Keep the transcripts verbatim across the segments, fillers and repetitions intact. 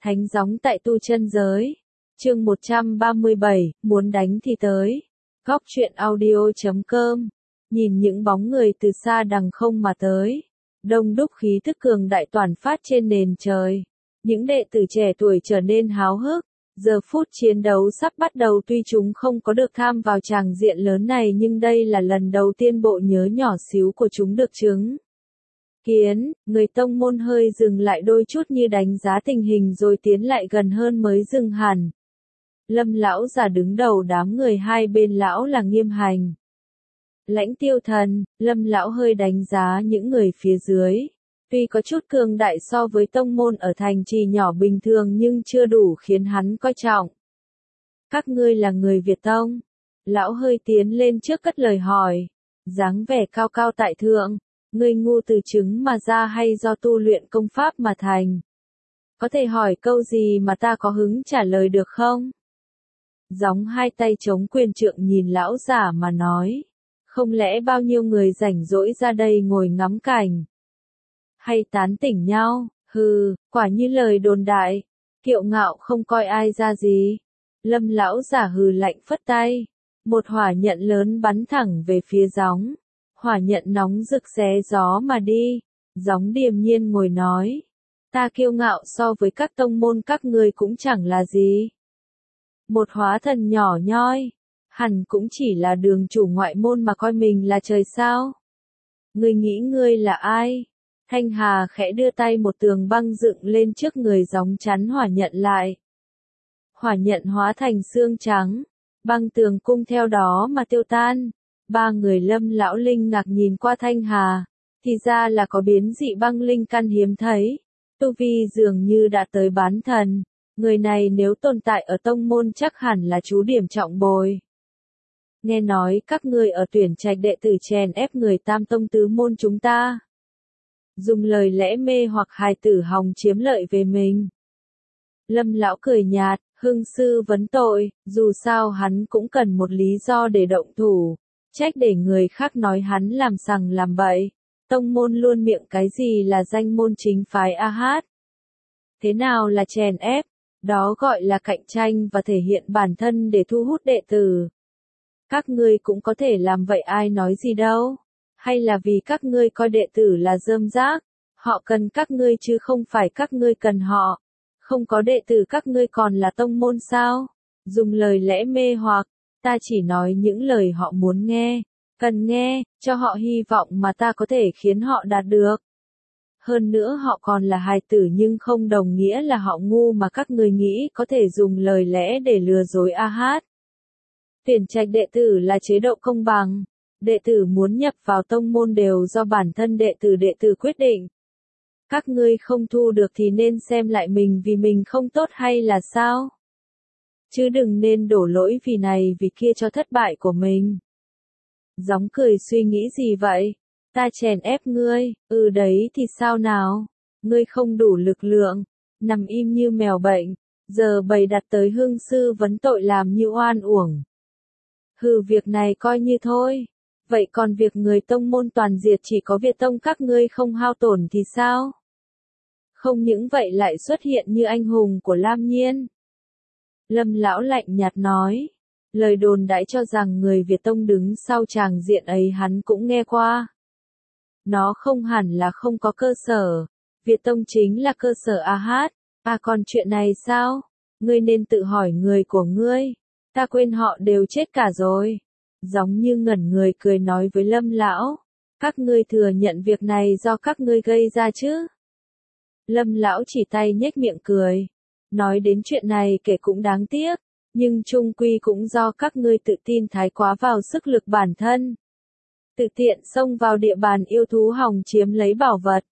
Thánh gióng tại tu chân giới. Chương một trăm ba mươi bảy, muốn đánh thì tới. Góc truyện audio chấm com. Nhìn những bóng người từ xa đằng không mà tới. Đông đúc khí tức cường đại toàn phát trên nền trời. Những đệ tử trẻ tuổi trở nên háo hức. Giờ phút chiến đấu sắp bắt đầu, tuy chúng không có được tham vào tràng diện lớn này nhưng đây là lần đầu tiên bộ nhớ nhỏ xíu của chúng được chứng kiến. Người tông môn hơi dừng lại đôi chút như đánh giá tình hình rồi tiến lại gần hơn mới dừng hẳn. Lâm lão già đứng đầu đám người, hai bên lão là Nghiêm Hành, Lãnh Tiêu Thần. Lâm lão hơi đánh giá những người phía dưới. Tuy có chút cường đại so với tông môn ở thành trì nhỏ bình thường nhưng chưa đủ khiến hắn coi trọng. Các ngươi là người Việt Tông? Lão hơi tiến lên trước cất lời hỏi. Dáng vẻ cao cao tại thượng. Ngươi ngu từ trứng mà ra hay do tu luyện công pháp mà thành? Có thể hỏi câu gì mà ta có hứng trả lời được không? Gióng hai tay chống quyền trượng nhìn lão giả mà nói. Không lẽ bao nhiêu người rảnh rỗi ra đây ngồi ngắm cảnh hay tán tỉnh nhau? Hừ, quả như lời đồn đại, kiệu ngạo không coi ai ra gì. Lâm lão giả hừ lạnh phất tay, một hỏa nhận lớn bắn thẳng về phía gióng. Hỏa nhận nóng rực xé gió mà đi. Gióng điềm nhiên ngồi nói, ta kiêu ngạo so với các tông môn các ngươi cũng chẳng là gì. Một hóa thần nhỏ nhoi, hẳn cũng chỉ là đường chủ ngoại môn mà coi mình là trời sao? Ngươi nghĩ ngươi là ai? Thanh Hà khẽ đưa tay, một tường băng dựng lên trước người gióng chắn hỏa nhận lại. Hỏa nhận hóa thành xương trắng, băng tường cung theo đó mà tiêu tan. Ba người Lâm lão linh ngạc nhìn qua Thanh Hà, thì ra là có biến dị băng linh căn hiếm thấy. Tu vi dường như đã tới bán thần, người này nếu tồn tại ở tông môn chắc hẳn là chú điểm trọng bồi. Nghe nói các ngươi ở tuyển trạch đệ tử chèn ép người tam tông tứ môn chúng ta. Dùng lời lẽ mê hoặc hài tử hòng chiếm lợi về mình. Lâm lão cười nhạt, hưng sư vấn tội, dù sao hắn cũng cần một lý do để động thủ. Trách để người khác nói hắn làm sằng làm bậy. Tông môn luôn miệng cái gì là danh môn chính phái a hát. Thế nào là chèn ép? Đó gọi là cạnh tranh và thể hiện bản thân để thu hút đệ tử. Các ngươi cũng có thể làm vậy, ai nói gì đâu. Hay là vì các ngươi coi đệ tử là rơm rác, họ cần các ngươi chứ không phải các ngươi cần họ. Không có đệ tử các ngươi còn là tông môn sao? Dùng lời lẽ mê hoặc, ta chỉ nói những lời họ muốn nghe, cần nghe, cho họ hy vọng mà ta có thể khiến họ đạt được. Hơn nữa họ còn là hài tử nhưng không đồng nghĩa là họ ngu mà các ngươi nghĩ có thể dùng lời lẽ để lừa dối a hát. Tuyển trạch đệ tử là chế độ công bằng. Đệ tử muốn nhập vào tông môn đều do bản thân đệ tử đệ tử quyết định. Các ngươi không thu được thì nên xem lại mình vì mình không tốt hay là sao? Chứ đừng nên đổ lỗi vì này vì kia cho thất bại của mình. Gióng cười, suy nghĩ gì vậy? Ta chèn ép ngươi, ừ đấy thì sao nào? Ngươi không đủ lực lượng, nằm im như mèo bệnh, giờ bày đặt tới hương sư vấn tội làm như oan uổng. Hừ, việc này coi như thôi. Vậy còn việc người tông môn toàn diệt chỉ có Việt Tông các ngươi không hao tổn thì sao? Không những vậy lại xuất hiện như anh hùng của Lam Nhiên. Lâm lão lạnh nhạt nói, lời đồn đãi cho rằng người Việt Tông đứng sau tràng diện ấy hắn cũng nghe qua. Nó không hẳn là không có cơ sở, Việt Tông chính là cơ sở a hát. À còn chuyện này sao? Ngươi nên tự hỏi người của ngươi, ta quên họ đều chết cả rồi. Giống như ngẩn người cười nói với Lâm lão, các ngươi thừa nhận việc này do các ngươi gây ra chứ? Lâm lão chỉ tay nhếch miệng cười, nói đến chuyện này kể cũng đáng tiếc, nhưng chung quy cũng do các ngươi tự tin thái quá vào sức lực bản thân. Tự tiện xông vào địa bàn yêu thú hòng chiếm lấy bảo vật.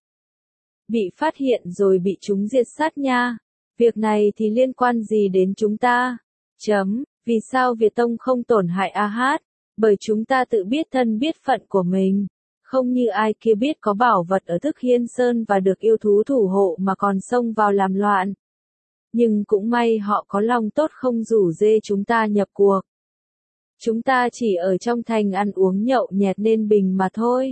Bị phát hiện rồi bị chúng diệt sát nha. Việc này thì liên quan gì đến chúng ta? Chấm, vì sao Việt Tông không tổn hại a hát? Bởi chúng ta tự biết thân biết phận của mình. Không như ai kia biết có bảo vật ở Thức Hiên Sơn và được yêu thú thủ hộ mà còn xông vào làm loạn. Nhưng cũng may họ có lòng tốt không rủ dê chúng ta nhập cuộc. Chúng ta chỉ ở trong thành ăn uống nhậu nhẹt nên bình mà thôi.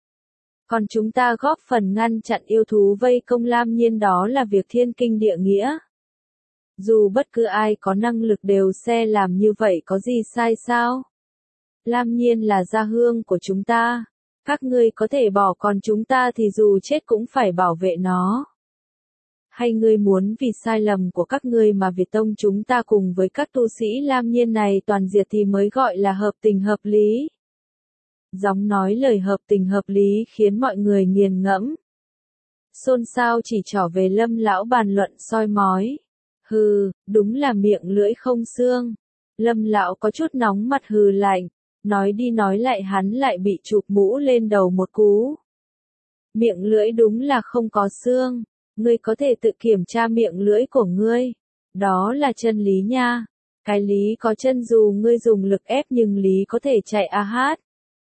Còn chúng ta góp phần ngăn chặn yêu thú vây công Lam Nhiên, đó là việc thiên kinh địa nghĩa. Dù bất cứ ai có năng lực đều sẽ làm như vậy có gì sai sao? Lam Nhiên là gia hương của chúng ta. Các ngươi có thể bỏ còn chúng ta thì dù chết cũng phải bảo vệ nó. Hay ngươi muốn vì sai lầm của các ngươi mà Việt Tông chúng ta cùng với các tu sĩ Lam Nhiên này toàn diệt thì mới gọi là hợp tình hợp lý. Gióng nói lời hợp tình hợp lý khiến mọi người nghiền ngẫm. Xôn xao chỉ trỏ về Lâm lão bàn luận soi mói. Hừ, đúng là miệng lưỡi không xương. Lâm lão có chút nóng mặt hừ lạnh. Nói đi nói lại hắn lại bị chụp mũ lên đầu một cú. Miệng lưỡi đúng là không có xương. Ngươi có thể tự kiểm tra miệng lưỡi của ngươi. Đó là chân lý nha. Cái lý có chân dù ngươi dùng lực ép nhưng lý có thể chạy a hát.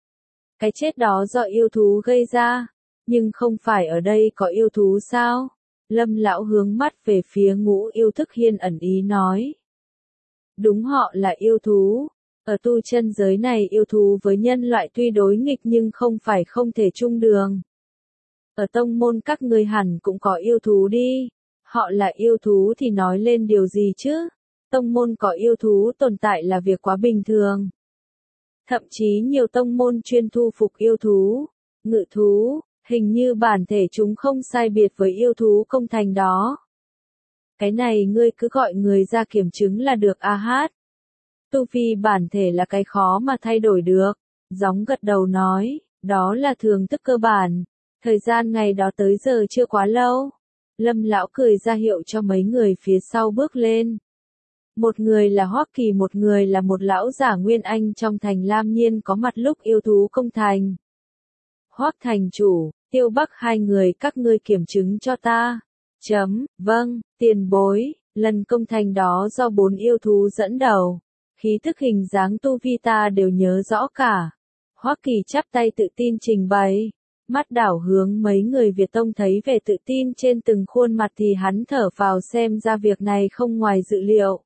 Cái chết đó do yêu thú gây ra. Nhưng không phải ở đây có yêu thú sao? Lâm lão hướng mắt về phía Ngũ Yêu Thức Hiên ẩn ý nói. Đúng họ là yêu thú. Ở tu chân giới này yêu thú với nhân loại tuy đối nghịch nhưng không phải không thể chung đường. Ở tông môn các ngươi hẳn cũng có yêu thú đi. Họ là yêu thú thì nói lên điều gì chứ? Tông môn có yêu thú tồn tại là việc quá bình thường. Thậm chí nhiều tông môn chuyên thu phục yêu thú, ngự thú, hình như bản thể chúng không sai biệt với yêu thú công thành đó. Cái này ngươi cứ gọi người ra kiểm chứng là được a hát. Tu vi bản thể là cái khó mà thay đổi được. Gióng gật đầu nói, đó là thường thức cơ bản. Thời gian ngày đó tới giờ chưa quá lâu. Lâm lão cười ra hiệu cho mấy người phía sau bước lên. Một người là Hoắc Kỳ, một người là một lão giả Nguyên Anh trong thành Lam Nhiên có mặt lúc yêu thú công thành. Hoắc thành chủ, Tiêu Bắc hai người các ngươi kiểm chứng cho ta. Chấm, vâng, tiền bối, lần công thành đó do bốn yêu thú dẫn đầu. Khí thức hình dáng tu vi ta đều nhớ rõ cả. Hoắc Kỳ chắp tay tự tin trình bày. Mắt đảo hướng mấy người Việt Tông thấy vẻ tự tin trên từng khuôn mặt thì hắn thở vào xem ra việc này không ngoài dự liệu.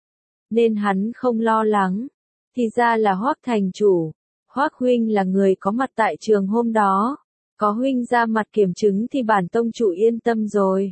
Nên hắn không lo lắng. Thì ra là Hoắc thành chủ. Hoắc huynh là người có mặt tại trường hôm đó. Có huynh ra mặt kiểm chứng thì bản tông chủ yên tâm rồi.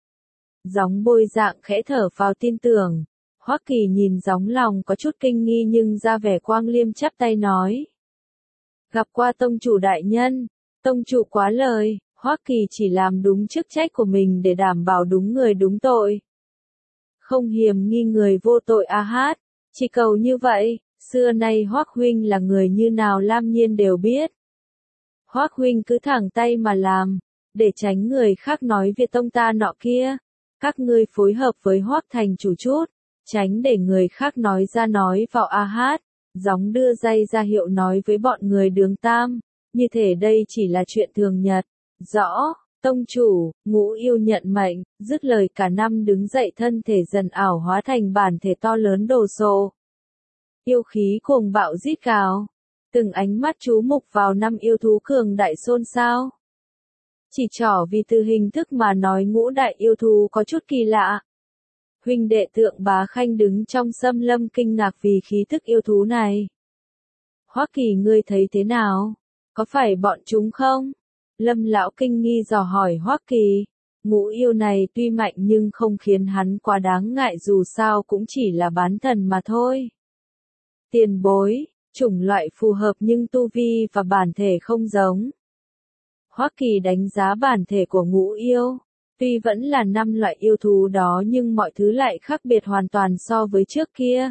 Gióng bôi dạng khẽ thở vào tin tưởng. Hoắc Kỳ nhìn Gióng lòng có chút kinh nghi nhưng ra vẻ quang liêm chắp tay nói. Gặp qua tông chủ đại nhân. Tông chủ quá lời, Hoắc Kỳ chỉ làm đúng chức trách của mình để đảm bảo đúng người đúng tội. Không hiềm nghi người vô tội a hát, chỉ cầu như vậy, xưa nay Hoắc huynh là người như nào Lam Nhiên đều biết. Hoắc huynh cứ thẳng tay mà làm, để tránh người khác nói Việt Tông ta nọ kia. Các ngươi phối hợp với Hoắc thành chủ chút, tránh để người khác nói ra nói vào a hát. Gióng đưa dây ra hiệu nói với bọn người Đường Tam. Như thể đây chỉ là chuyện thường nhật. Rõ, tông chủ, Ngũ Yêu nhận mệnh, dứt lời cả năm đứng dậy thân thể dần ảo hóa thành bản thể to lớn đồ sộ. Yêu khí cuồng bạo rít gào. Từng ánh mắt chú mục vào năm yêu thú cường đại xôn xao. Chỉ trỏ vì từ hình thức mà nói ngũ đại yêu thú có chút kỳ lạ. Huynh đệ Tượng Bá Khanh đứng trong xâm lâm kinh ngạc vì khí thức yêu thú này. Hoắc Kỳ ngươi thấy thế nào? Có phải bọn chúng không? Lâm lão kinh nghi dò hỏi Hoắc Kỳ. Ngũ yêu này tuy mạnh nhưng không khiến hắn quá đáng ngại dù sao cũng chỉ là bán thần mà thôi. Tiền bối, chủng loại phù hợp nhưng tu vi và bản thể không giống. Hoắc Kỳ đánh giá bản thể của ngũ yêu. Tuy vẫn là năm loại yêu thú đó nhưng mọi thứ lại khác biệt hoàn toàn so với trước kia.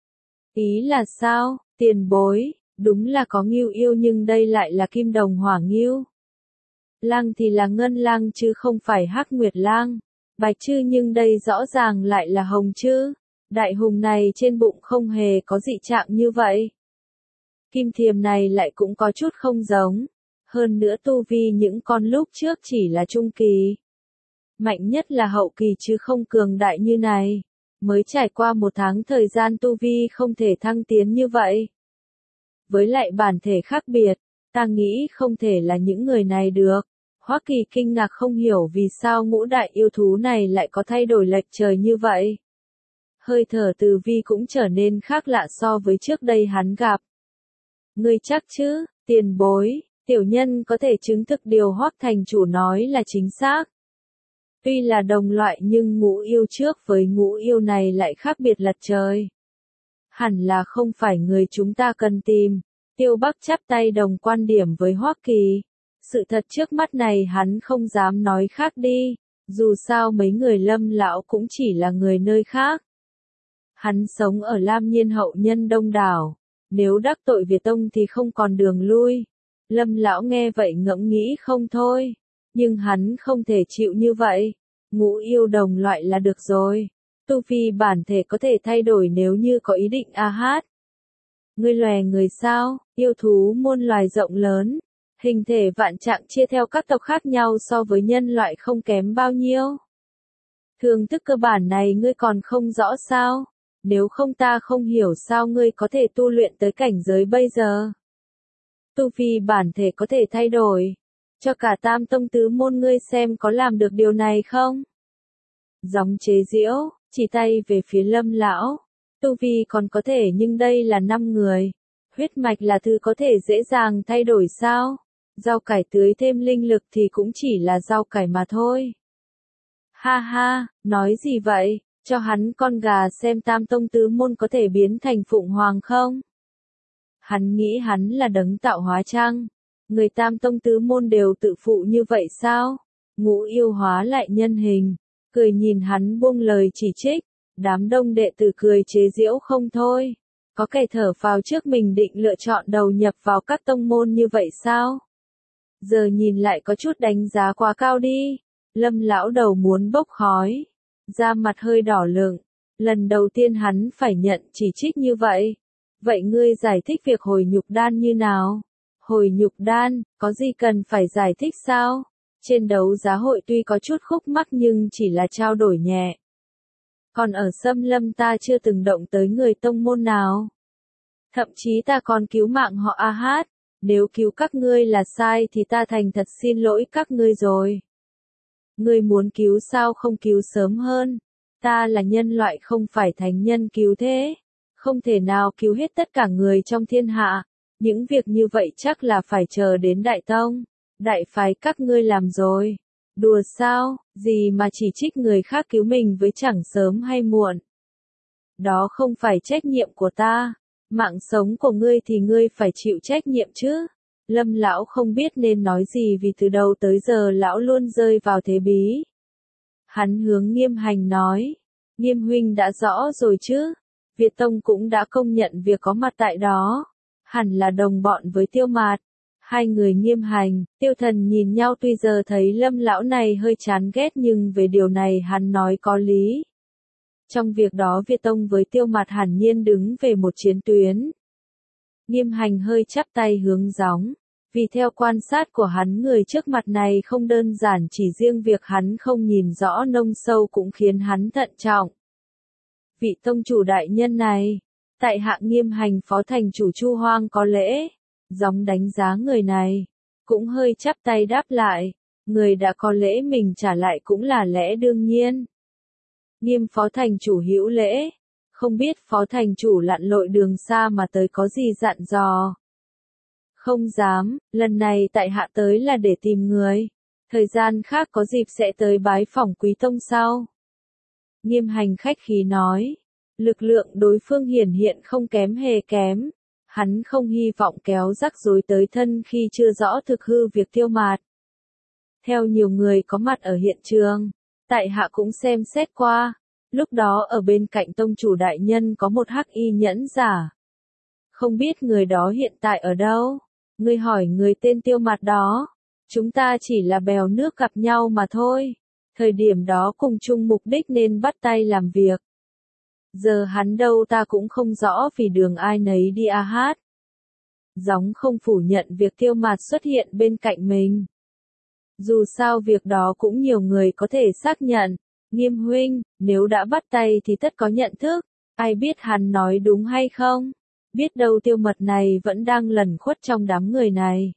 Ý là sao, tiền bối? Đúng là có ngưu yêu nhưng đây lại là kim đồng hỏa ngưu. Lang thì là ngân lang chứ không phải hắc nguyệt lang. Bạch chư nhưng đây rõ ràng lại là hồng chư. Đại hùng này trên bụng không hề có dị trạng như vậy. Kim thiềm này lại cũng có chút không giống. Hơn nữa tu vi những con lúc trước chỉ là trung kỳ. Mạnh nhất là hậu kỳ chứ không cường đại như này. Mới trải qua một tháng thời gian tu vi không thể thăng tiến như vậy. Với lại bản thể khác biệt, ta nghĩ không thể là những người này được. Hoắc Kỳ kinh ngạc không hiểu vì sao ngũ đại yêu thú này lại có thay đổi lệch trời như vậy. Hơi thở Từ Vi cũng trở nên khác lạ so với trước đây hắn gặp. Ngươi chắc chứ, tiền bối, tiểu nhân có thể chứng thực điều Hoắc thành chủ nói là chính xác. Tuy là đồng loại nhưng ngũ yêu trước với ngũ yêu này lại khác biệt lật trời. Hẳn là không phải người chúng ta cần tìm. Tiêu Bắc chắp tay đồng quan điểm với Hoắc Kỳ. Sự thật trước mắt này hắn không dám nói khác đi, dù sao mấy người Lâm lão cũng chỉ là người nơi khác. Hắn sống ở Lam Nhiên hậu nhân đông đảo, nếu đắc tội Việt Tông thì không còn đường lui. Lâm lão nghe vậy ngẫm nghĩ không thôi, nhưng hắn không thể chịu như vậy. Ngũ yêu đồng loại là được rồi. Tu vi bản thể có thể thay đổi nếu như có ý định a hát. Ngươi lòe người sao, yêu thú môn loài rộng lớn, hình thể vạn trạng chia theo các tộc khác nhau so với nhân loại không kém bao nhiêu. Thường thức cơ bản này ngươi còn không rõ sao, nếu không ta không hiểu sao ngươi có thể tu luyện tới cảnh giới bây giờ. Tu vi bản thể có thể thay đổi, cho cả tam tông tứ môn ngươi xem có làm được điều này không? Gióng chế giễu, chỉ tay về phía Lâm lão. Tu vi còn có thể nhưng đây là năm người. Huyết mạch là thứ có thể dễ dàng thay đổi sao? Rau cải tưới thêm linh lực thì cũng chỉ là rau cải mà thôi. Ha ha, nói gì vậy? Cho hắn con gà xem tam tông tứ môn có thể biến thành phụng hoàng không? Hắn nghĩ hắn là đấng tạo hóa chăng? Người tam tông tứ môn đều tự phụ như vậy sao? Ngũ yêu hóa lại nhân hình, cười nhìn hắn buông lời chỉ trích. Đám đông đệ tử cười chế giễu không thôi. Có kẻ thở phào trước mình định lựa chọn đầu nhập vào các tông môn như vậy sao? Giờ nhìn lại có chút đánh giá quá cao đi. Lâm lão đầu muốn bốc khói, da mặt hơi đỏ lựng. Lần đầu tiên hắn phải nhận chỉ trích như vậy. Vậy ngươi giải thích việc hồi nhục đan như nào? Hồi nhục đan, có gì cần phải giải thích sao? Trên đấu giá hội tuy có chút khúc mắc nhưng chỉ là trao đổi nhẹ. Còn ở Xâm Lâm ta chưa từng động tới người tông môn nào. Thậm chí ta còn cứu mạng họ a hát. Nếu cứu các ngươi là sai thì ta thành thật xin lỗi các ngươi rồi. Ngươi muốn cứu sao không cứu sớm hơn? Ta là nhân loại không phải thánh nhân cứu thế. Không thể nào cứu hết tất cả người trong thiên hạ. Những việc như vậy chắc là phải chờ đến Đại Tông, Đại Phái các ngươi làm rồi. Đùa sao, gì mà chỉ trích người khác cứu mình với chẳng sớm hay muộn. Đó không phải trách nhiệm của ta. Mạng sống của ngươi thì ngươi phải chịu trách nhiệm chứ. Lâm lão không biết nên nói gì vì từ đầu tới giờ lão luôn rơi vào thế bí. Hắn hướng Nghiêm Hành nói. Nghiêm huynh đã rõ rồi chứ. Việt Tông cũng đã công nhận việc có mặt tại đó. Hẳn là đồng bọn với Tiêu Mạt. Hai người Nghiêm Hành, Tiêu Thần nhìn nhau tuy giờ thấy Lâm lão này hơi chán ghét nhưng về điều này hắn nói có lý. Trong việc đó Việt Tông với Tiêu Mạt hẳn nhiên đứng về một chiến tuyến. Nghiêm Hành hơi chắp tay hướng Gióng, vì theo quan sát của hắn người trước mặt này không đơn giản chỉ riêng việc hắn không nhìn rõ nông sâu cũng khiến hắn thận trọng. Vị tông chủ đại nhân này, tại hạ Nghiêm Hành phó thành chủ Chu Hoang có lễ. Gióng đánh giá người này, cũng hơi chắp tay đáp lại, người đã có lễ mình trả lại cũng là lẽ đương nhiên. Nghiêm phó thành chủ hữu lễ, không biết phó thành chủ lặn lội đường xa mà tới có gì dặn dò. Không dám, lần này tại hạ tới là để tìm người, thời gian khác có dịp sẽ tới bái phỏng quý tông sau. Nghiêm Hành khách khí nói, lực lượng đối phương hiển hiện không kém hề kém. Hắn không hy vọng kéo rắc rối tới thân khi chưa rõ thực hư việc Tiêu Mạt. Theo nhiều người có mặt ở hiện trường, tại hạ cũng xem xét qua, lúc đó ở bên cạnh tông chủ đại nhân có một hắc y nhẫn giả. Không biết người đó hiện tại ở đâu, ngươi hỏi người tên Tiêu Mạt đó, chúng ta chỉ là bèo nước gặp nhau mà thôi, thời điểm đó cùng chung mục đích nên bắt tay làm việc. Giờ hắn đâu ta cũng không rõ vì đường ai nấy đi a hát. Gióng không phủ nhận việc Tiêu Mạt xuất hiện bên cạnh mình. Dù sao việc đó cũng nhiều người có thể xác nhận. Nghiêm huynh, nếu đã bắt tay thì tất có nhận thức. Ai biết hắn nói đúng hay không? Biết đâu Tiêu Mật này vẫn đang lẩn khuất trong đám người này.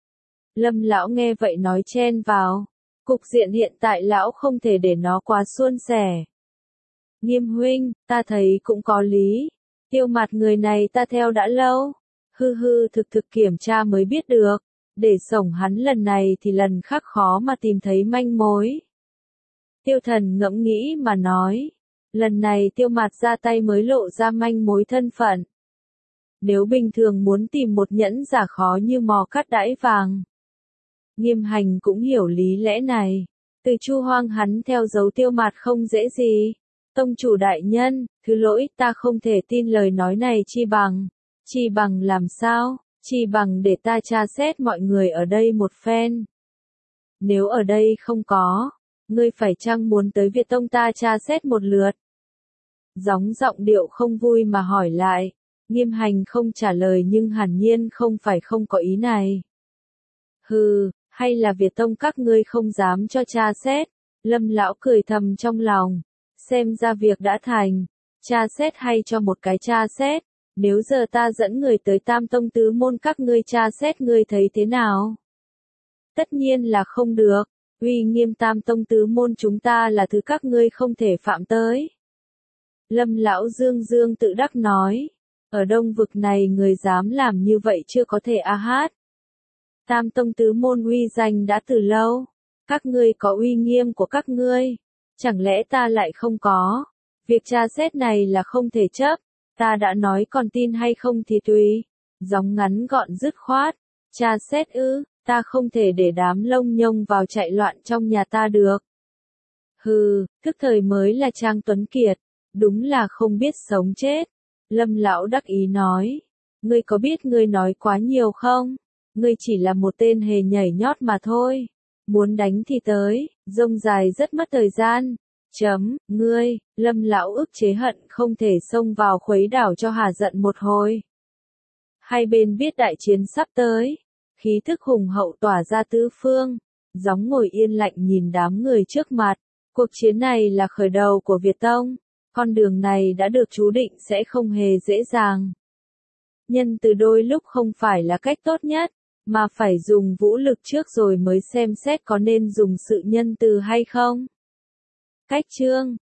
Lâm lão nghe vậy nói chen vào. Cục diện hiện tại lão không thể để nó quá suôn sẻ. Nghiêm huynh, ta thấy cũng có lý. Tiêu Mạt người này ta theo đã lâu. Hư hư thực thực kiểm tra mới biết được. Để sổng hắn lần này thì lần khác khó mà tìm thấy manh mối. Tiêu Thần ngẫm nghĩ mà nói. Lần này Tiêu Mạt ra tay mới lộ ra manh mối thân phận. Nếu bình thường muốn tìm một nhẫn giả khó như mò cắt đãi vàng. Nghiêm Hành cũng hiểu lý lẽ này. Từ Chu Hoang hắn theo dấu Tiêu Mạt không dễ gì. Tông chủ đại nhân, thứ lỗi, ta không thể tin lời nói này chi bằng. Chi bằng làm sao? Chi bằng để ta tra xét mọi người ở đây một phen. Nếu ở đây không có, ngươi phải chăng muốn tới Việt Tông ta tra xét một lượt? Gióng giọng điệu không vui mà hỏi lại. Nghiêm Hành không trả lời nhưng hẳn nhiên không phải không có ý này. Hừ, hay là Việt Tông các ngươi không dám cho tra xét? Lâm lão cười thầm trong lòng. Xem ra việc đã thành. Tra xét hay cho một cái tra xét. Nếu giờ ta dẫn người tới Tam Tông tứ môn các ngươi tra xét ngươi thấy thế nào? Tất nhiên là không được. Uy nghiêm Tam Tông tứ môn chúng ta là thứ các ngươi không thể phạm tới. Lâm lão dương dương tự đắc nói. Ở Đông vực này người dám làm như vậy chưa có thể a hát. Tam Tông tứ môn uy danh đã từ lâu. Các ngươi có uy nghiêm của các ngươi. Chẳng lẽ ta lại không có? Việc tra xét này là không thể chấp. Ta đã nói còn tin hay không thì tùy. Giọng ngắn gọn dứt khoát. Tra xét ư, ta không thể để đám lông nhông vào chạy loạn trong nhà ta được. Hừ, thức thời mới là Trang Tuấn Kiệt. Đúng là không biết sống chết. Lâm lão đắc ý nói. Ngươi có biết ngươi nói quá nhiều không? Ngươi chỉ là một tên hề nhảy nhót mà thôi. Muốn đánh thì tới, rông dài rất mất thời gian. Chấm, ngươi, Lâm lão ức chế hận không thể xông vào khuấy đảo cho hà giận một hồi. Hai bên biết đại chiến sắp tới. Khí thức hùng hậu tỏa ra tứ phương. Gióng ngồi yên lạnh nhìn đám người trước mặt. Cuộc chiến này là khởi đầu của Việt Tông. Con đường này đã được chú định sẽ không hề dễ dàng. Nhân từ đôi lúc không phải là cách tốt nhất, mà phải dùng vũ lực trước rồi mới xem xét có nên dùng sự nhân từ hay không. Cách chương